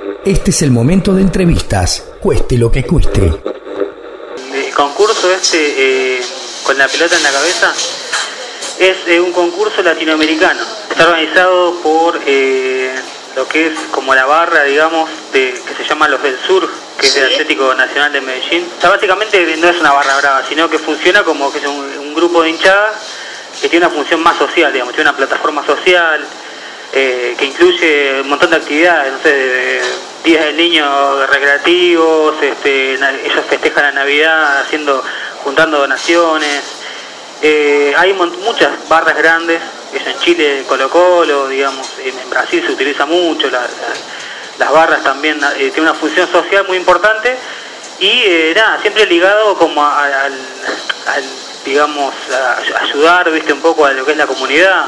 Este es el momento de entrevistas, cueste lo que cueste. El concurso con la pelota en la cabeza es un concurso latinoamericano. Está organizado por lo que es como la barra, digamos, que se llama Los del Sur, que es el Atlético Nacional de Medellín. O sea, básicamente no es una barra brava, sino que funciona como que es un grupo de hinchadas que tiene una función más social, digamos, tiene una plataforma social que incluye un montón de actividades, no sé, de días del niño recreativos, ellos festejan la Navidad juntando donaciones. Hay muchas barras grandes, en Chile Colo-Colo, digamos, en Brasil se utiliza mucho, las barras también tienen una función social muy importante y siempre ligado como digamos, a ayudar, viste, un poco a lo que es la comunidad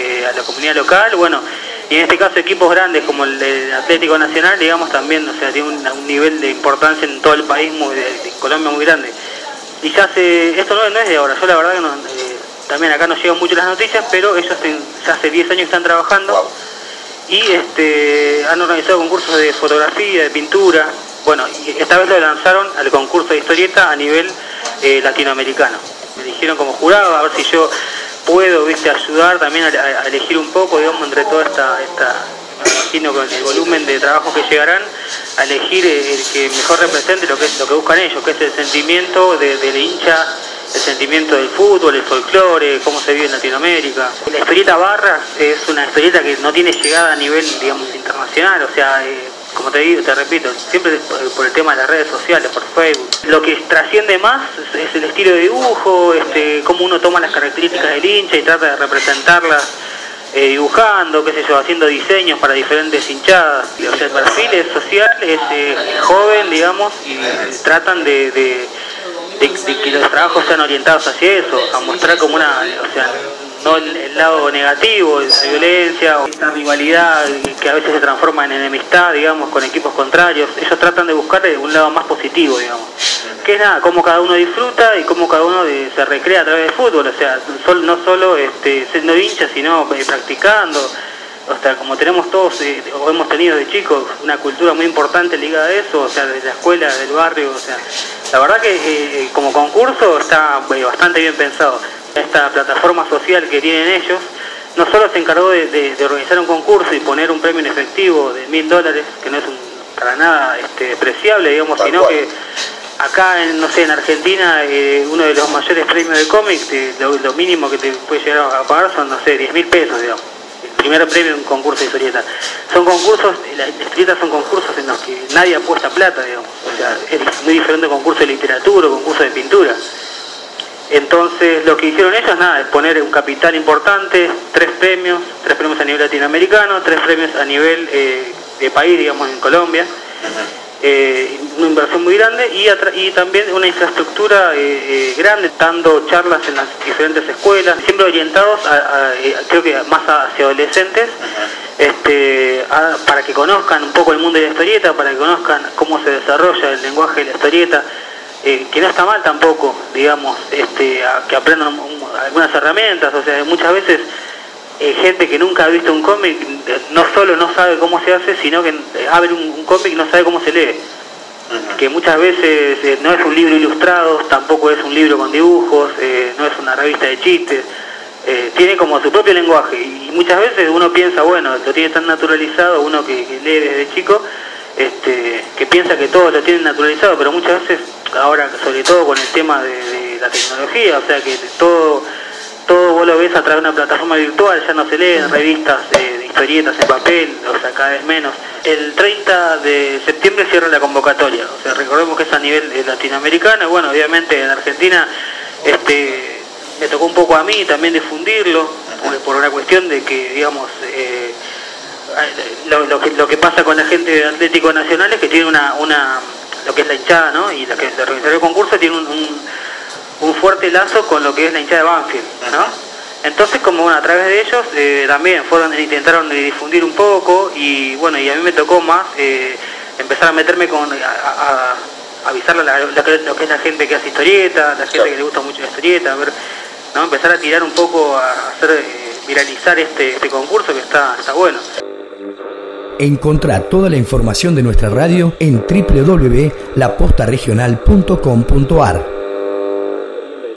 local, bueno, y en este caso equipos grandes como el Atlético Nacional, digamos, también, o sea, tiene un nivel de importancia en todo el país, en Colombia muy grande. Y esto no es de ahora, yo la verdad que también acá no llegan mucho las noticias, pero ellos ya hace 10 años que están trabajando. Wow. Y han organizado concursos de fotografía, de pintura, bueno, y esta vez lo lanzaron al concurso de historieta a nivel latinoamericano. Me eligieron como jurado, a ver si yo puedo, viste, ayudar también a elegir un poco, digamos, entre toda me imagino con el volumen de trabajo que llegarán, a elegir el que mejor represente lo que buscan ellos, que es el sentimiento del hincha, el sentimiento del fútbol, el folclore, cómo se vive en Latinoamérica. La historieta Barras es una historieta que no tiene llegada a nivel, digamos, internacional, o sea, como te repito, siempre por el tema de las redes sociales, por Facebook. Lo que trasciende más es el estilo de dibujo, cómo uno toma las características del hincha y trata de representarlas dibujando, qué sé yo, haciendo diseños para diferentes hinchadas. O sea, el perfil es social, es joven, digamos, y tratan de que los trabajos sean orientados hacia eso, a mostrar como no el lado negativo, la violencia o esta rivalidad que a veces se transforma en enemistad, digamos, con equipos contrarios. Ellos tratan de buscar un lado más positivo, digamos, que es cómo cada uno disfruta y cómo cada uno se recrea a través del fútbol, o sea, no solo siendo hinchas, sino practicando. O sea, como tenemos todos, o hemos tenido de chicos, una cultura muy importante ligada a eso, o sea, desde la escuela, del barrio, o sea, la verdad que como concurso está bastante bien pensado. Esta plataforma social que tienen ellos, no solo se encargó de organizar un concurso y poner un premio en efectivo de $1.000, que no es para nada despreciable, digamos, sino que acá, en Argentina, uno de los mayores premios de cómic, lo mínimo que te puede llegar a pagar son, no sé, 10.000 pesos, digamos. El primer premio en un concurso de historieta. Son concursos, las historietas son concursos en los que nadie apuesta plata, digamos. O sea, es muy diferente a un concurso de literatura o concurso de pintura. Entonces, lo que hicieron ellos, es poner un capital importante, 3 premios a nivel latinoamericano, 3 premios a nivel de país, digamos, en Colombia. Una inversión muy grande y también una infraestructura grande, dando charlas en las diferentes escuelas, siempre orientados creo que más hacia adolescentes, para que conozcan un poco el mundo de la historieta, para que conozcan cómo se desarrolla el lenguaje de la historieta, que no está mal tampoco, digamos, que aprendan algunas herramientas. O sea, muchas veces gente que nunca ha visto un cómic no solo no sabe cómo se hace, sino que abre un cómic y no sabe cómo se lee. Que muchas veces no es un libro ilustrado, tampoco es un libro con dibujos, no es una revista de chistes, tiene como su propio lenguaje y muchas veces uno piensa, bueno, lo tiene tan naturalizado, uno que lee desde chico, que piensa que todo lo tiene naturalizado, pero muchas veces, ahora sobre todo con el tema de la tecnología, o sea que todo vos lo ves a través de una plataforma virtual, ya no se leen revistas de historietas en papel, o sea, cada vez menos. El 30 de septiembre cierra la convocatoria, o sea, recordemos que es a nivel latinoamericano, bueno, obviamente en Argentina me tocó un poco a mí también difundirlo, por una cuestión de que, digamos, lo que pasa con la gente de Atlético Nacional es que tiene lo que es la hinchada, ¿no? Y la que se organizó el concurso tiene un fuerte lazo con lo que es la hinchada de Banfield, ¿no? Entonces, como a través de ellos también intentaron difundir un poco y bueno, y a mí me tocó más empezar a meterme a avisarle a lo que es la gente que hace historieta, la gente que le gusta mucho la historieta, ¿no? Empezar a tirar un poco, a hacer viralizar este concurso que está bueno. Encontrá toda la información de nuestra radio en www.lapostaregional.com.ar.